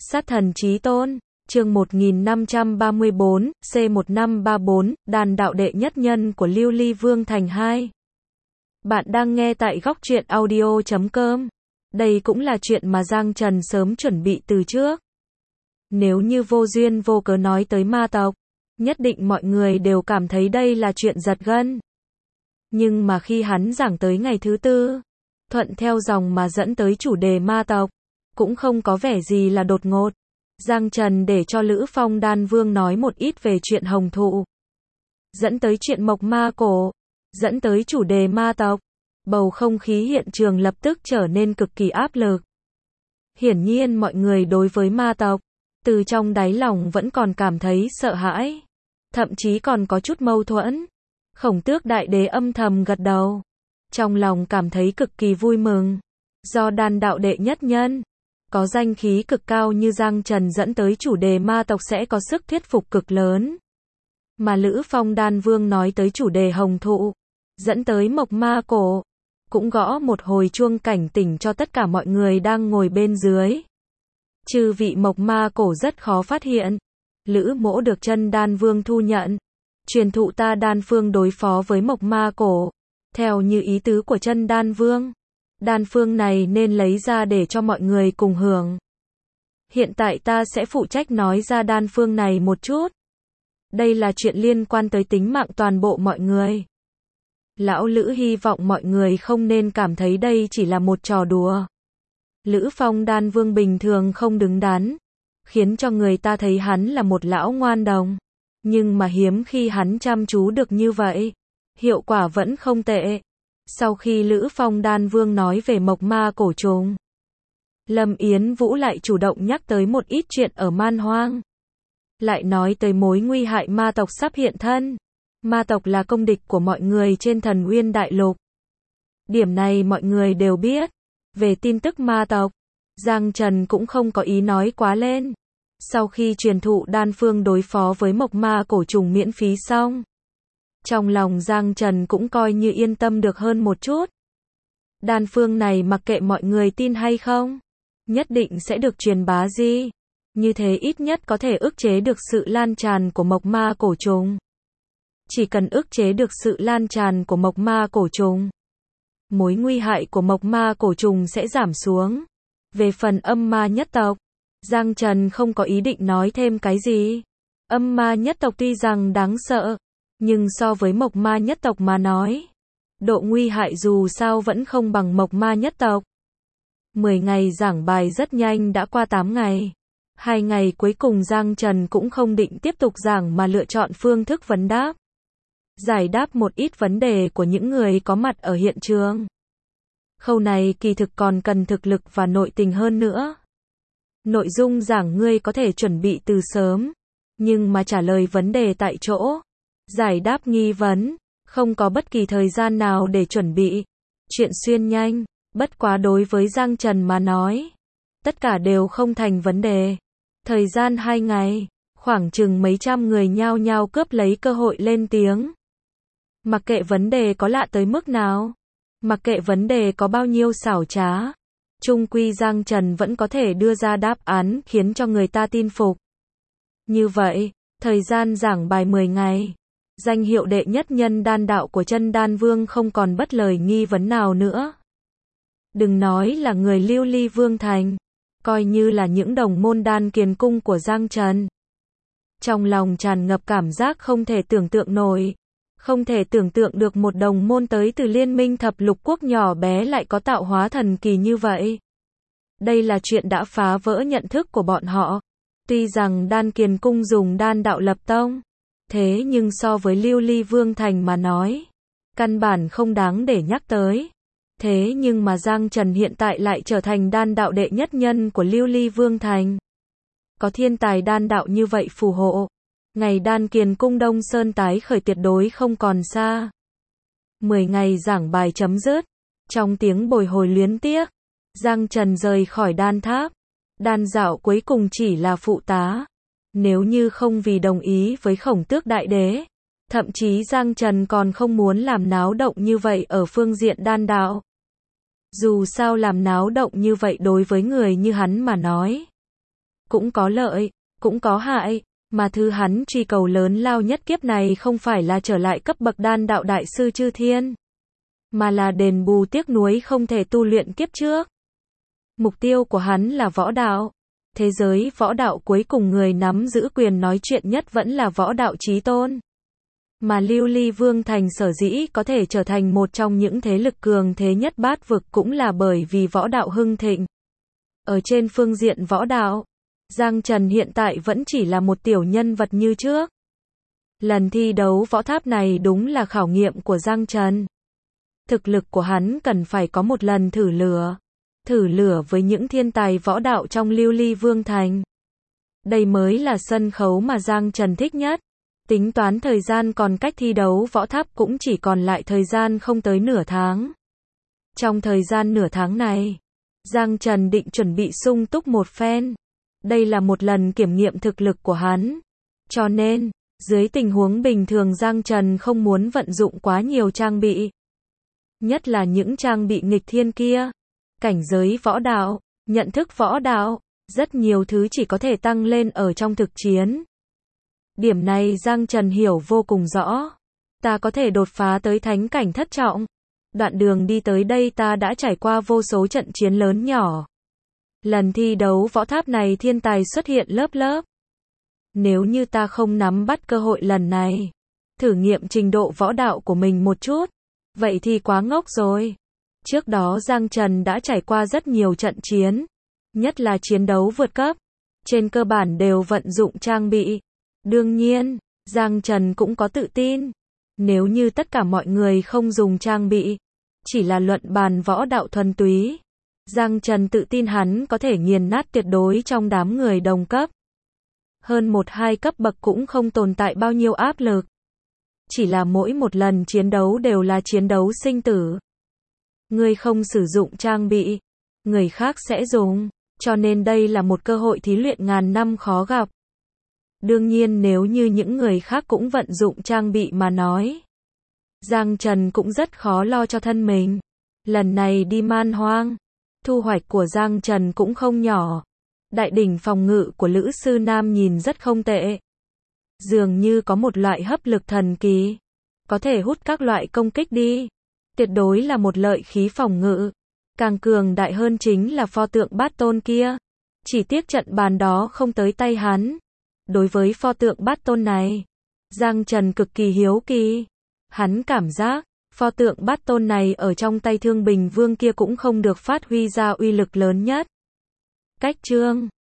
Sát thần chí tôn, chương 1534, C1534, đàn đạo đệ nhất nhân của Lưu Ly Vương Thành 2. Bạn đang nghe tại góc truyện audio.com. Đây cũng là chuyện mà Giang Trần sớm chuẩn bị từ trước. Nếu như vô duyên vô cớ nói tới ma tộc, nhất định mọi người đều cảm thấy đây là chuyện giật gân. Nhưng mà khi hắn giảng tới ngày thứ tư, thuận theo dòng mà dẫn tới chủ đề ma tộc, cũng không có vẻ gì là đột ngột. Giang Trần để cho Lữ Phong Đan Vương nói một ít về chuyện hồng thụ, dẫn tới chuyện mộc ma cổ, dẫn tới chủ đề ma tộc. Bầu không khí hiện trường lập tức trở nên cực kỳ áp lực. Hiển nhiên mọi người đối với ma tộc, từ trong đáy lòng vẫn còn cảm thấy sợ hãi, thậm chí còn có chút mâu thuẫn. Khổng Tước Đại Đế âm thầm gật đầu, trong lòng cảm thấy cực kỳ vui mừng. Do đan đạo đệ nhất nhân, có danh khí cực cao như Giang Trần dẫn tới chủ đề ma tộc sẽ có sức thuyết phục cực lớn. Mà Lữ Phong Đan Vương nói tới chủ đề hồng thụ, dẫn tới mộc ma cổ, cũng gõ một hồi chuông cảnh tỉnh cho tất cả mọi người đang ngồi bên dưới. Chư vị mộc ma cổ rất khó phát hiện. Lữ Mỗ được Chân Đan Vương thu nhận, truyền thụ ta đan phương đối phó với mộc ma cổ. Theo như ý tứ của Chân Đan Vương, đan phương này nên lấy ra để cho mọi người cùng hưởng. Hiện tại ta sẽ phụ trách nói ra đan phương này một chút. Đây là chuyện liên quan tới tính mạng toàn bộ mọi người. Lão Lữ hy vọng mọi người không nên cảm thấy đây chỉ là một trò đùa. Lữ Phong Đan Vương bình thường không đứng đắn, khiến cho người ta thấy hắn là một lão ngoan đồng. Nhưng mà hiếm khi hắn chăm chú được như vậy, hiệu quả vẫn không tệ. Sau khi Lữ Phong Đan Vương nói về mộc ma cổ trùng, Lâm Yến Vũ lại chủ động nhắc tới một ít chuyện ở man hoang. Lại nói tới mối nguy hại ma tộc sắp hiện thân. Ma tộc là công địch của mọi người trên Thần Uyên Đại Lục. Điểm này mọi người đều biết. Về tin tức ma tộc, Giang Trần cũng không có ý nói quá lên. Sau khi truyền thụ đan phương đối phó với mộc ma cổ trùng miễn phí xong, trong lòng Giang Trần cũng coi như yên tâm được hơn một chút. Đan phương này mặc kệ mọi người tin hay không, nhất định sẽ được truyền bá di. Như thế ít nhất có thể ức chế được sự lan tràn của mộc ma cổ trùng. Chỉ cần ức chế được sự lan tràn của mộc ma cổ trùng, mối nguy hại của mộc ma cổ trùng sẽ giảm xuống. Về phần âm ma nhất tộc, Giang Trần không có ý định nói thêm cái gì. Âm ma nhất tộc tuy rằng đáng sợ, nhưng so với mộc ma nhất tộc mà nói, độ nguy hại dù sao vẫn không bằng mộc ma nhất tộc. 10 ngày giảng bài rất nhanh đã qua 8 ngày. 2 ngày cuối cùng Giang Trần cũng không định tiếp tục giảng mà lựa chọn phương thức vấn đáp. Giải đáp một ít vấn đề của những người có mặt ở hiện trường. Khâu này kỳ thực còn cần thực lực và nội tình hơn nữa. Nội dung giảng ngươi có thể chuẩn bị từ sớm, nhưng mà trả lời vấn đề tại chỗ, giải đáp nghi vấn, không có bất kỳ thời gian nào để chuẩn bị. Chuyện xuyên nhanh, bất quá đối với Giang Trần mà nói, tất cả đều không thành vấn đề. Thời gian 2 ngày, khoảng chừng mấy trăm người nhao nhao cướp lấy cơ hội lên tiếng. Mặc kệ vấn đề có lạ tới mức nào, mặc kệ vấn đề có bao nhiêu xảo trá, chung quy Giang Trần vẫn có thể đưa ra đáp án khiến cho người ta tin phục. Như vậy, thời gian giảng bài 10 ngày, danh hiệu đệ nhất nhân đan đạo của Chân Đan Vương không còn bất lời nghi vấn nào nữa. Đừng nói là người Lưu Ly Vương Thành, coi như là những đồng môn đan kiền cung của Giang Trần, trong lòng tràn ngập cảm giác không thể tưởng tượng nổi. Không thể tưởng tượng được một đồng môn tới từ liên minh thập lục quốc nhỏ bé lại có tạo hóa thần kỳ như vậy. Đây là chuyện đã phá vỡ nhận thức của bọn họ. Tuy rằng đan kiền cung dùng đan đạo lập tông, thế nhưng so với Lưu Ly Vương Thành mà nói, căn bản không đáng để nhắc tới. Thế nhưng mà Giang Trần hiện tại lại trở thành đan đạo đệ nhất nhân của Lưu Ly Vương Thành. Có thiên tài đan đạo như vậy phù hộ, ngày đan kiền cung Đông Sơn tái khởi tuyệt đối không còn xa. 10 ngày giảng bài chấm dứt, trong tiếng bồi hồi luyến tiếc, Giang Trần rời khỏi đan tháp. Đan dạo cuối cùng chỉ là phụ tá. Nếu như không vì đồng ý với Khổng Tước Đại Đế, thậm chí Giang Trần còn không muốn làm náo động như vậy ở phương diện đan đạo. Dù sao làm náo động như vậy đối với người như hắn mà nói, cũng có lợi, cũng có hại, mà thứ hắn truy cầu lớn lao nhất kiếp này không phải là trở lại cấp bậc đan đạo đại sư chư thiên, mà là đền bù tiếc nuối không thể tu luyện kiếp trước. Mục tiêu của hắn là võ đạo. Thế giới võ đạo cuối cùng người nắm giữ quyền nói chuyện nhất vẫn là võ đạo chí tôn. Mà Lưu Ly Vương Thành sở dĩ có thể trở thành một trong những thế lực cường thế nhất bát vực cũng là bởi vì võ đạo hưng thịnh. Ở trên phương diện võ đạo, Giang Trần hiện tại vẫn chỉ là một tiểu nhân vật như trước. Lần thi đấu võ tháp này đúng là khảo nghiệm của Giang Trần. Thực lực của hắn cần phải có một lần thử lửa với những thiên tài võ đạo trong Lưu Ly Vương Thành. Đây mới là sân khấu mà Giang Trần thích nhất. Tính toán thời gian còn cách thi đấu võ tháp cũng chỉ còn lại thời gian không tới nửa tháng. Trong thời gian nửa tháng này, Giang Trần định chuẩn bị sung túc một phen. Đây là một lần kiểm nghiệm thực lực của hắn. Cho nên, dưới tình huống bình thường Giang Trần không muốn vận dụng quá nhiều trang bị. Nhất là những trang bị nghịch thiên kia. Cảnh giới võ đạo, nhận thức võ đạo, rất nhiều thứ chỉ có thể tăng lên ở trong thực chiến. Điểm này Giang Trần hiểu vô cùng rõ. Ta có thể đột phá tới thánh cảnh thất trọng. Đoạn đường đi tới đây ta đã trải qua vô số trận chiến lớn nhỏ. Lần thi đấu võ tháp này thiên tài xuất hiện lớp lớp. Nếu như ta không nắm bắt cơ hội lần này, thử nghiệm trình độ võ đạo của mình một chút, vậy thì quá ngốc rồi. Trước đó Giang Trần đã trải qua rất nhiều trận chiến, nhất là chiến đấu vượt cấp, trên cơ bản đều vận dụng trang bị. Đương nhiên, Giang Trần cũng có tự tin, nếu như tất cả mọi người không dùng trang bị, chỉ là luận bàn võ đạo thuần túy, Giang Trần tự tin hắn có thể nghiền nát tuyệt đối trong đám người đồng cấp. Hơn 1-2 cấp bậc cũng không tồn tại bao nhiêu áp lực. Chỉ là mỗi một lần chiến đấu đều là chiến đấu sinh tử. Người không sử dụng trang bị, người khác sẽ dùng, cho nên đây là một cơ hội thí luyện ngàn năm khó gặp. Đương nhiên nếu như những người khác cũng vận dụng trang bị mà nói, Giang Trần cũng rất khó lo cho thân mình. Lần này đi man hoang, thu hoạch của Giang Trần cũng không nhỏ. Đại đỉnh phòng ngự của Lữ Sư Nam nhìn rất không tệ. Dường như có một loại hấp lực thần kỳ, có thể hút các loại công kích đi. Tuyệt đối là một lợi khí phòng ngự. Càng cường đại hơn chính là pho tượng Bát Tôn kia. Chỉ tiếc trận bàn đó không tới tay hắn. Đối với pho tượng Bát Tôn này, Giang Trần cực kỳ hiếu kỳ. Hắn cảm giác, pho tượng Bát Tôn này ở trong tay Thương Bình Vương kia cũng không được phát huy ra uy lực lớn nhất. Cách chương